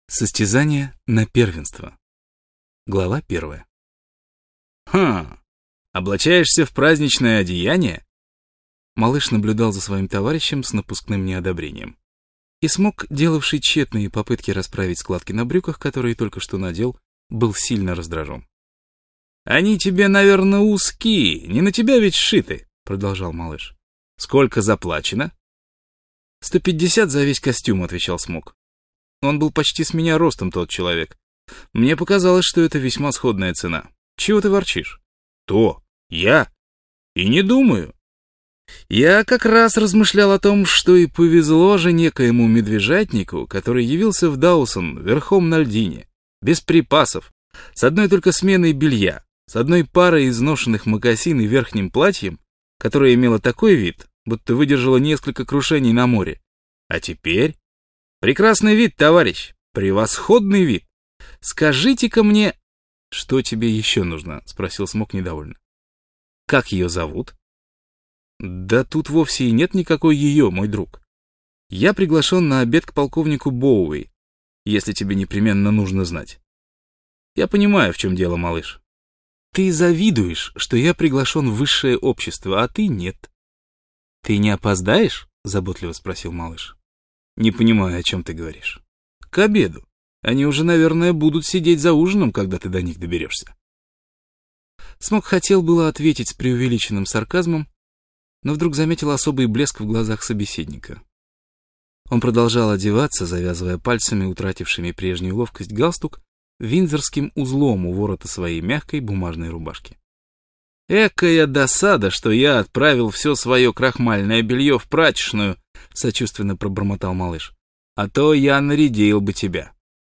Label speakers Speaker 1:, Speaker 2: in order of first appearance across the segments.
Speaker 1: Состязание на первенство. Глава 1. Облачаешься в праздничное одеяние?» Малыш наблюдал за своим товарищем с напускным неодобрением. И Смок, делавший тщетные попытки расправить складки на брюках, которые только что надел, был сильно раздражен. «Они тебе, наверное, узкие, не на тебя ведь сшиты», — продолжал малыш. «Сколько заплачено?» «150 за весь костюм», — отвечал Смок. Он был почти с меня ростом, тот человек. Мне показалось, что это весьма сходная цена. Чего ты ворчишь? То, я? И не думаю. Я как раз размышлял о том, что и повезло же некоему медвежатнику, который явился в Даусон верхом на льдине, без припасов, с одной только сменой белья, с одной парой изношенных мокасин и верхним платьем, которое имело такой вид, будто выдержало несколько крушений на море. А теперь... Прекрасный вид, товарищ, превосходный вид. Скажите-ка мне... Что тебе еще нужно? Спросил Смок недовольно. Как ее зовут? Да тут вовсе и нет никакой ее, мой друг. Я приглашен на обед к полковнику Боуи, если тебе непременно нужно знать. Я понимаю, в чем дело, малыш. Ты завидуешь, что я приглашен в высшее общество, а ты нет. Ты не опоздаешь? Заботливо спросил малыш. Не понимаю, о чем ты говоришь. К обеду. Они уже, наверное, будут сидеть за ужином, когда ты до них доберешься. Смок хотел было ответить с преувеличенным сарказмом, но вдруг заметил особый блеск в глазах собеседника. Он продолжал одеваться, завязывая пальцами, утратившими прежнюю ловкость, галстук виндзорским узлом у ворота своей мягкой бумажной рубашки. «Экая досада, что я отправил все свое крахмальное белье в прачечную», — сочувственно пробормотал малыш. «А то я нарядил бы тебя».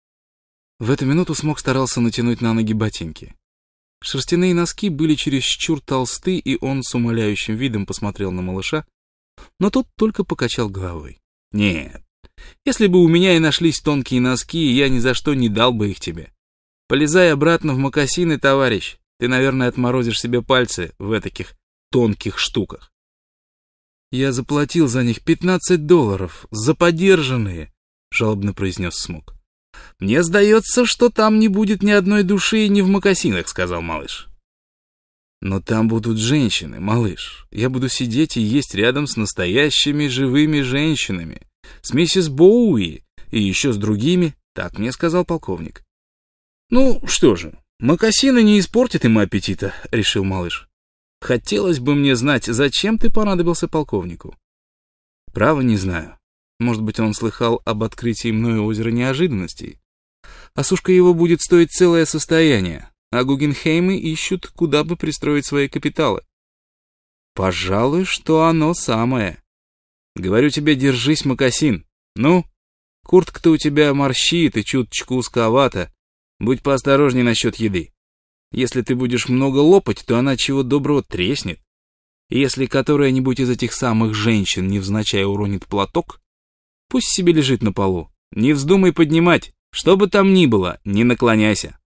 Speaker 1: В эту минуту Смок старался натянуть на ноги ботинки. Шерстяные носки были чересчур толсты, и он с умоляющим видом посмотрел на малыша, но тот только покачал головой. «Нет, если бы у меня и нашлись тонкие носки, я ни за что не дал бы их тебе. Полезай обратно в мокасины, товарищ. Ты, наверное, отморозишь себе пальцы в этаких тонких штуках». «Я заплатил за них $15, за подержанные», — жалобно произнес Смок. «Мне сдается, что там не будет ни одной души ни в мокасинах», — сказал малыш. «Но там будут женщины, малыш. Я буду сидеть и есть рядом с настоящими живыми женщинами, с миссис Боуи и еще с другими», — так мне сказал полковник. «Ну, что же, мокасины не испортят ему аппетита», — решил малыш. «Хотелось бы мне знать, зачем ты понадобился полковнику?» «Право не знаю. Может быть, он слыхал об открытии мною озера неожиданностей. Осушка его будет стоить целое состояние, а Гугенхеймы ищут, куда бы пристроить свои капиталы». «Пожалуй, что оно самое. Говорю тебе, держись, мокасин. Ну, куртка-то у тебя морщит и чуточку узковата. Будь поосторожней насчет еды. Если ты будешь много лопать, то она чего доброго треснет. И если которая-нибудь из этих самых женщин невзначай уронит платок, пусть себе лежит на полу. Не вздумай поднимать, что бы там ни было, не наклоняйся».